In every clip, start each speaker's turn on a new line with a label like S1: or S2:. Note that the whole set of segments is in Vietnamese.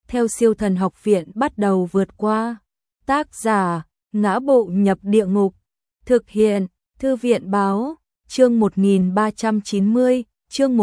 S1: theo Siêu Thần Học Viện bắt đầu vượt qua. Tác giả: Ngã Bộ Nhập Địa Ngục. Thực hiện: Thư viện Báo. Chương 1390, chương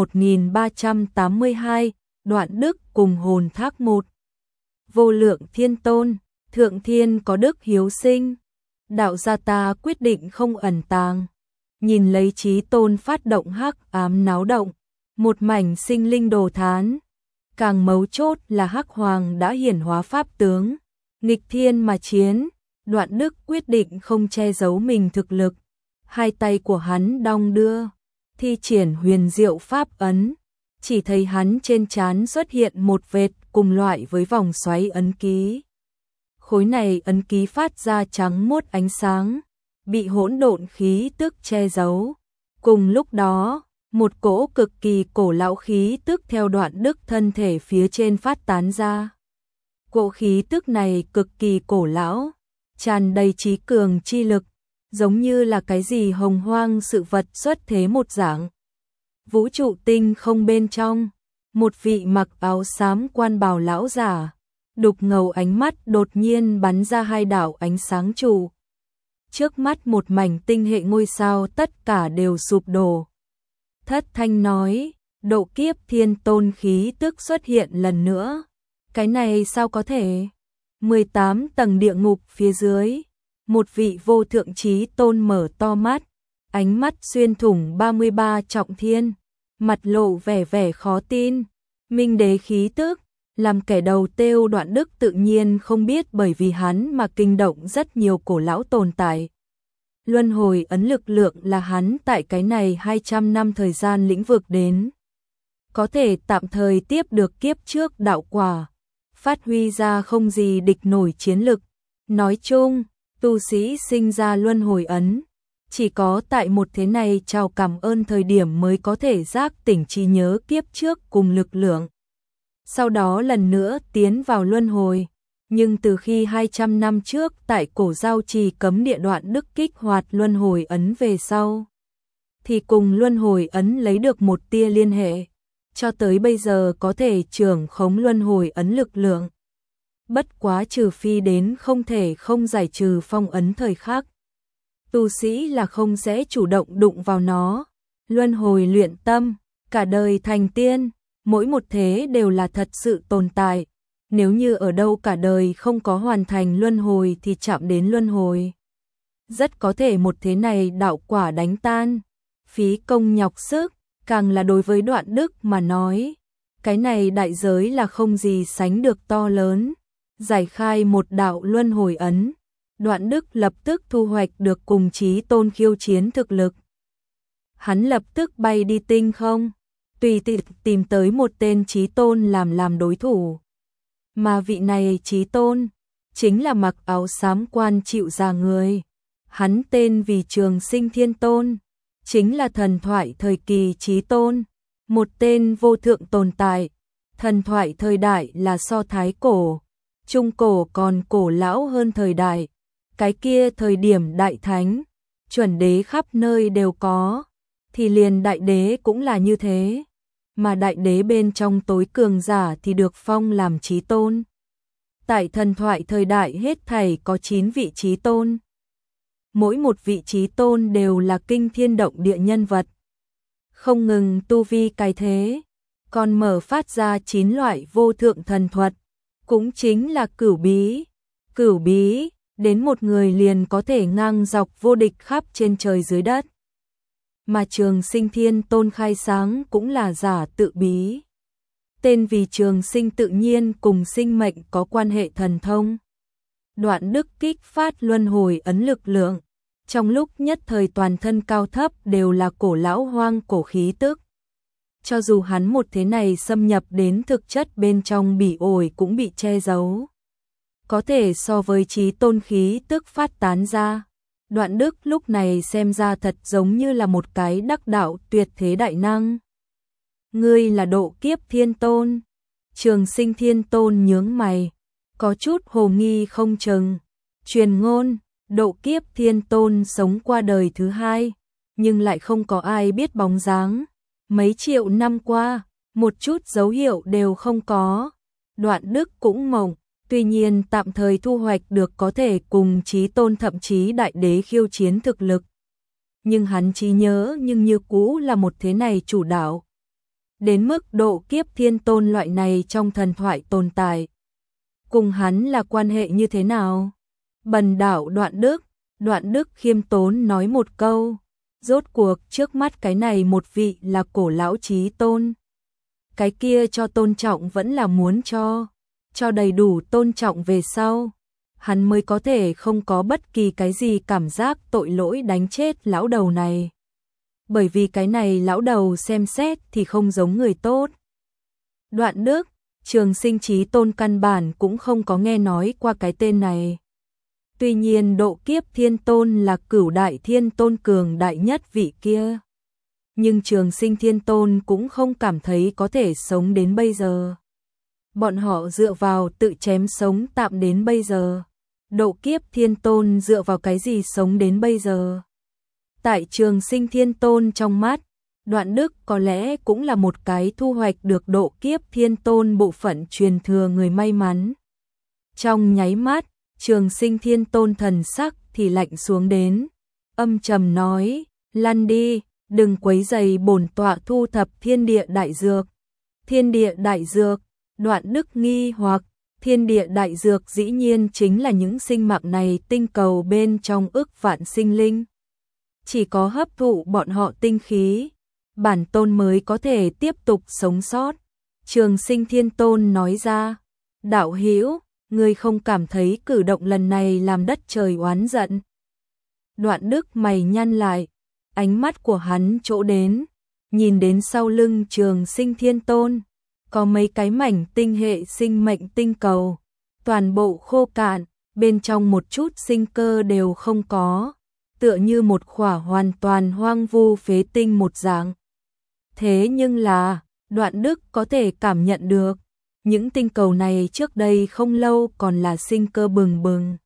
S1: 1382, Đoạn Đức cùng Hồn Thác 1. Vô Lượng Thiên Tôn, Thượng Thiên có đức hiếu sinh. Đạo gia ta quyết định không ẩn tàng. Nhìn lấy Chí Tôn phát động hắc ám náo động, một mảnh sinh linh đồ thán. Càng mấu chốt là Hắc Hoàng đã hiển hóa pháp tướng, nghịch thiên mà chiến. Đoạn Đức quyết định không che giấu mình thực lực. Hai tay của hắn đong đưa, thi triển huyền diệu pháp ấn. Chỉ thấy hắn trên trán xuất hiện một vệt cùng loại với vòng xoáy ấn ký. Khối này ấn ký phát ra trắng muốt ánh sáng, bị hỗn độn khí tức che giấu. Cùng lúc đó, một cỗ cực kỳ cổ lão khí tức theo Đoạn Đức thân thể phía trên phát tán ra. Cỗ khí tức này cực kỳ cổ lão, tràn đầy trí cường chi lực, giống như là cái gì hồng hoang sự vật xuất thế một dạng. Vũ trụ tinh không bên trong, một vị mặc áo xám quan bào lão giả, đục ngầu ánh mắt đột nhiên bắn ra hai đạo ánh sáng trụ. Trước mắt một mảnh tinh hệ ngôi sao tất cả đều sụp đổ. Thất thanh nói, độ kiếp thiên tôn khí tức xuất hiện lần nữa. Cái này sao có thể? 18 tầng địa ngục phía dưới, một vị vô thượng chí tôn mở to mắt, ánh mắt xuyên thủng 33 trọng thiên, mặt lộ vẻ khó tin. Minh đế khí tức, làm kẻ đầu tiêu Đoạn Đức tự nhiên không biết, bởi vì hắn mà kinh động rất nhiều cổ lão tồn tại. Luân hồi ấn lực lượng là hắn tại cái này 200 năm thời gian lĩnh vực đến. Có thể tạm thời tiếp được kiếp trước đạo quả, phát huy ra không gì địch nổi chiến lực. Nói chung, tu sĩ sinh ra luân hồi ấn, chỉ có tại một thế này chào cảm ơn thời điểm mới có thể giác tỉnh trí nhớ kiếp trước cùng lực lượng. Sau đó lần nữa tiến vào luân hồi. Nhưng từ khi 200 năm trước tại cổ giao trì cấm địa Đoạn Đức kích hoạt luân hồi ấn về sau, thì cùng luân hồi ấn lấy được một tia liên hệ, cho tới bây giờ có thể trưởng khống luân hồi ấn lực lượng. Bất quá trừ phi đến không thể không giải trừ phong ấn thời khắc, tu sĩ là không sẽ chủ động đụng vào nó. Luân hồi luyện tâm, cả đời thành tiên, mỗi một thế đều là thật sự tồn tại. Nếu như ở đâu cả đời không có hoàn thành luân hồi thì chạm đến luân hồi, rất có thể một thế này đạo quả đánh tan, phí công nhọc sức. Càng là đối với Đoạn Đức mà nói, cái này đại giới là không gì sánh được to lớn. Giải khai một đạo luân hồi ấn, Đoạn Đức lập tức thu hoạch được cùng Chí Tôn khiêu chiến thực lực. Hắn lập tức bay đi tinh không, tùy tiện tìm tới một tên Chí Tôn làm đối thủ. Mà vị này Chí Tôn chính là mặc áo xám quan chịu già người. Hắn tên vì Trường Sinh Thiên Tôn, chính là thần thoại thời kỳ Chí Tôn, một tên vô thượng tồn tại. Thần thoại thời đại là so thái cổ, trung cổ còn cổ lão hơn thời đại. Cái kia thời điểm đại thánh, chuẩn đế khắp nơi đều có, thì liền đại đế cũng là như thế. Mà đại đế bên trong tối cường giả thì được phong làm Chí Tôn. Tại thần thoại thời đại hết thảy có 9 vị Chí Tôn. Mỗi một vị Chí Tôn đều là kinh thiên động địa nhân vật. Không ngừng tu vi cái thế, còn mở phát ra 9 loại vô thượng thần thuật, cũng chính là cửu bí. Cửu bí, đến một người liền có thể ngang dọc vô địch khắp trên trời dưới đất. Mà Trường Sinh Thiên Tôn khai sáng cũng là giả tự bí. Tên vì Trường Sinh tự nhiên cùng sinh mệnh có quan hệ thần thông. Đoạn Đức kích phát luân hồi ấn lực lượng, trong lúc nhất thời toàn thân cao thấp đều là cổ lão hoang cổ khí tức. Cho dù hắn một thế này xâm nhập đến thực chất bên trong bỉ ổi cũng bị che giấu. Có thể so với Chí Tôn khí tức phát tán ra, Đoạn Đức lúc này xem ra thật giống như là một cái đắc đạo tuyệt thế đại năng. Ngươi là độ kiếp thiên tôn? Trường Sinh Thiên Tôn nhướng mày, có chút hồ nghi không chừng. Truyền ngôn, độ kiếp thiên tôn sống qua đời thứ hai, nhưng lại không có ai biết bóng dáng. Mấy triệu năm qua, một chút dấu hiệu đều không có. Đoạn Đức cũng mộng, tuy nhiên tạm thời thu hoạch được có thể cùng Chí Tôn thậm chí đại đế khiêu chiến thực lực. Nhưng hắn trí nhớ nhưng như cũ là một thế này chủ đạo. Đến mức độ Kiếp Thiên Tôn loại này trong thần thoại tồn tại. Cùng hắn là quan hệ như thế nào? Bần đạo Đoạn Đức khiêm tốn nói một câu. Rốt cuộc trước mắt cái này một vị là cổ lão Chí Tôn. Cái kia cho tôn trọng vẫn là muốn cho đầy đủ tôn trọng về sau. Hắn mới có thể không có bất kỳ cái gì cảm giác tội lỗi đánh chết lão đầu này. Bởi vì cái này lão đầu xem xét thì không giống người tốt. Đoạn Đức, Trường Sinh Chí Tôn căn bản cũng không có nghe nói qua cái tên này. Tuy nhiên độ Kiếp Thiên Tôn là cửu đại thiên tôn cường đại nhất vị kia. Nhưng Trường Sinh Thiên Tôn cũng không cảm thấy có thể sống đến bây giờ. Bọn họ dựa vào tự chém sống tạm đến bây giờ. Độ Kiếp Thiên Tôn dựa vào cái gì sống đến bây giờ? Tại Trường Sinh Thiên Tôn trong mắt, Đoạn Đức có lẽ cũng là một cái thu hoạch được độ Kiếp Thiên Tôn bộ phận truyền thừa người may mắn. Trong nháy mắt, Trường Sinh Thiên Tôn thần sắc thì lạnh xuống đến, âm trầm nói, lăn đi, đừng quấy rầy bổn tọa thu thập thiên địa đại dược. Thiên địa đại dược, Đoạn Đức nghi hoặc, thiên địa đại dược dĩ nhiên chính là những sinh mạng này tinh cầu bên trong ức vạn sinh linh. Chỉ có hấp thụ bọn họ tinh khí, bản tôn mới có thể tiếp tục sống sót. Trường Sinh Thiên Tôn nói ra, đạo hữu, ngươi không cảm thấy cử động lần này làm đất trời oán giận? Đoạn Đức mày nhăn lại, ánh mắt của hắn chỗ đến, nhìn đến sau lưng Trường Sinh Thiên Tôn, có mấy cái mảnh tinh hệ sinh mệnh tinh cầu, toàn bộ khô cạn, bên trong một chút sinh cơ đều không có, tựa như một khỏa hoàn toàn hoang vu phế tinh một dạng. Thế nhưng là, Đoạn Đức có thể cảm nhận được, những tinh cầu này trước đây không lâu còn là sinh cơ bừng bừng.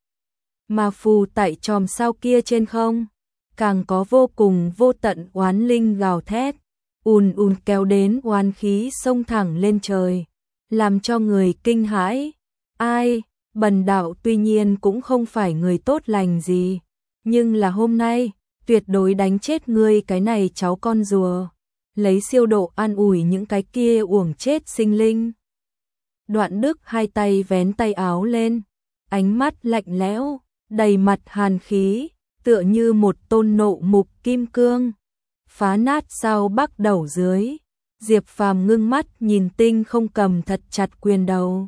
S1: Mà phù tại chòm sao kia trên không, càng có vô cùng vô tận oán linh gào thét, ùn kéo đến oán khí xông thẳng lên trời, làm cho người kinh hãi. Ai, bần đạo tuy nhiên cũng không phải người tốt lành gì, nhưng là hôm nay, tuyệt đối đánh chết ngươi cái này cháu con rùa, lấy siêu độ an ủi những cái kia uổng chết sinh linh. Đoạn Đức hai tay vén tay áo lên, ánh mắt lạnh lẽo, đầy mặt hàn khí, tựa như một tôn nộ mục kim cương, phá nát sao bắc đầu dưới. Diệp Phàm ngưng mắt nhìn tinh không cầm thật chặt quyền đầu.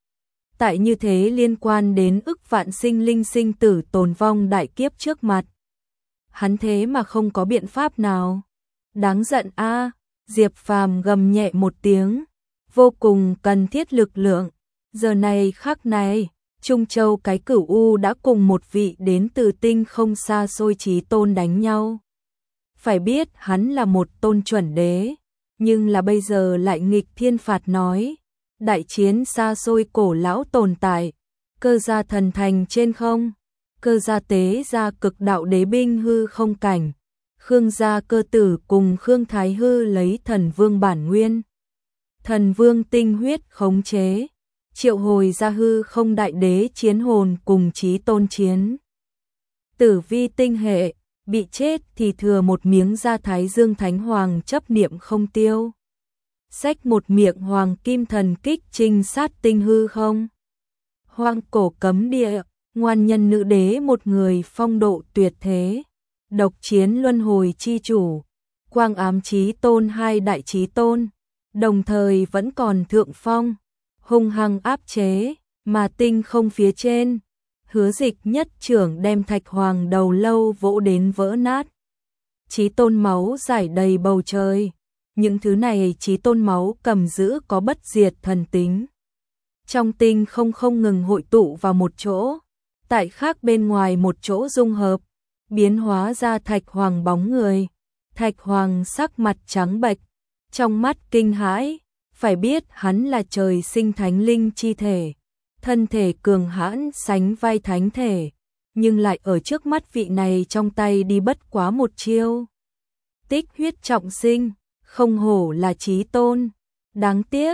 S1: Tại như thế liên quan đến ức vạn sinh linh sinh tử tồn vong đại kiếp trước mặt, hắn thế mà không có biện pháp nào. Đáng giận a! Diệp Phàm gầm nhẹ một tiếng, vô cùng cần thiết lực lượng. Giờ này khắc này, Trung Châu cái Cửu U đã cùng một vị đến từ tinh không xa xôi Chí Tôn đánh nhau. Phải biết hắn là một tôn chuẩn đế, nhưng là bây giờ lại nghịch thiên phạt nói. Đại chiến xa xôi cổ lão tồn tại, Cơ gia thần thành trên không, Cơ gia tế gia cực đạo đế binh hư không cảnh, Khương gia cơ tử cùng Khương Thái Hư lấy thần vương bản nguyên, thần vương tinh huyết khống chế, triệu hồi ra hư không đại đế chiến hồn cùng Chí Tôn chiến. Tử vi tinh hệ, bị chết thì thừa một miếng da Thái Dương Thánh Hoàng chấp niệm không tiêu. Xách một miệng hoàng kim thần kích trinh sát tinh hư không. Hoang cổ cấm địa, ngoan nhân nữ đế một người phong độ tuyệt thế. Độc chiến luân hồi chi chủ, quang ám Chí Tôn hai đại Chí Tôn, đồng thời vẫn còn thượng phong, hung hăng áp chế, mà tinh không phía trên. Hứa Dịch nhất trưởng đem Thạch Hoàng đầu lâu vỗ đến vỡ nát. Chí Tôn máu rải đầy bầu trời. Những thứ này Chí Tôn máu cầm giữ có bất diệt thần tính. Trong tinh không ngừng hội tụ vào một chỗ, tại khác bên ngoài một chỗ dung hợp, biến hóa ra Thạch Hoàng bóng người. Thạch Hoàng sắc mặt trắng bệch, trong mắt kinh hãi, phải biết hắn là trời sinh thánh linh chi thể, thân thể cường hãn sánh vai thánh thể, nhưng lại ở trước mắt vị này trong tay đi bất quá một chiêu. Tích huyết trọng sinh, không hổ là Chí Tôn. Đáng tiếc,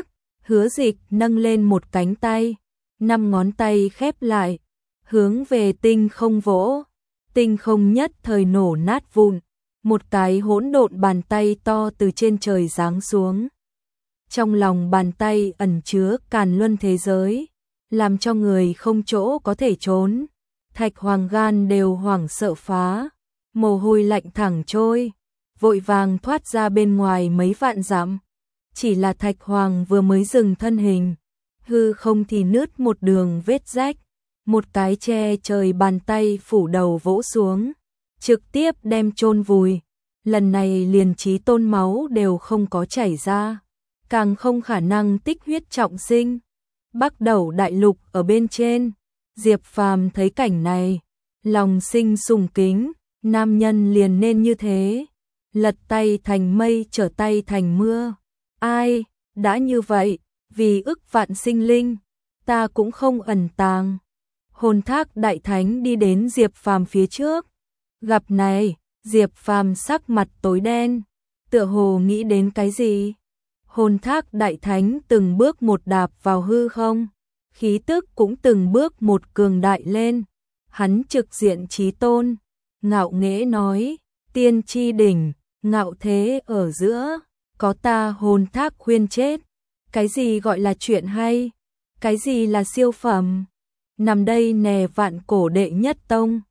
S1: Hứa Dịch nâng lên một cánh tay, 5 ngón tay khép lại, hướng về tinh không vỗ, tinh không nhất thời nổ nát vụn, một cái hỗn độn bàn tay to từ trên trời giáng xuống. Trong lòng bàn tay ẩn chứa càn luân thế giới, làm cho người không chỗ có thể trốn. Thạch Hoàng gan đều hoảng sợ phá, mồ hôi lạnh thẳng trôi, vội vàng thoát ra bên ngoài mấy vạn dặm. Chỉ là Thạch Hoàng vừa mới dừng thân hình, hư không thì nứt một đường vết rách, một cái che trời bàn tay phủ đầu vỗ xuống, trực tiếp đem chôn vùi. Lần này liền chí tôn máu đều không có chảy ra, càng không khả năng tích huyết trọng sinh. Bắc Đẩu đại lục ở bên trên, Diệp Phàm thấy cảnh này, lòng sinh sùng kính, nam nhân liền nên như thế, lật tay thành mây trở tay thành mưa. Ai, đã như vậy, vì ức vạn sinh linh, ta cũng không ẩn tàng. Hồn Thác đại thánh đi đến Diệp Phàm phía trước, gặp này, Diệp Phàm sắc mặt tối đen, tựa hồ nghĩ đến cái gì. Hồn Thác đại thánh từng bước một đạp vào hư không, khí tức cũng từng bước một cường đại lên. Hắn trực diện chí tôn, ngạo nghễ nói, tiên tri đỉnh, ngạo thế ở giữa, có ta Hồn Thác khuyên chết. Cái gì gọi là chuyện hay? Cái gì là siêu phẩm? Nằm đây nè vạn cổ đệ nhất tông,